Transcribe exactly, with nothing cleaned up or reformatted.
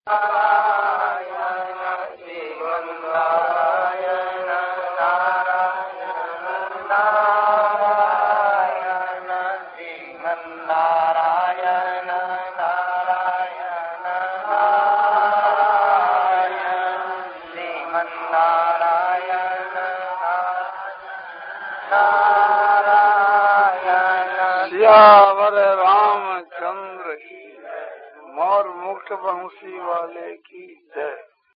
सियावर रामचंद्र की, मोर मुक्त बंसी वाले की जय।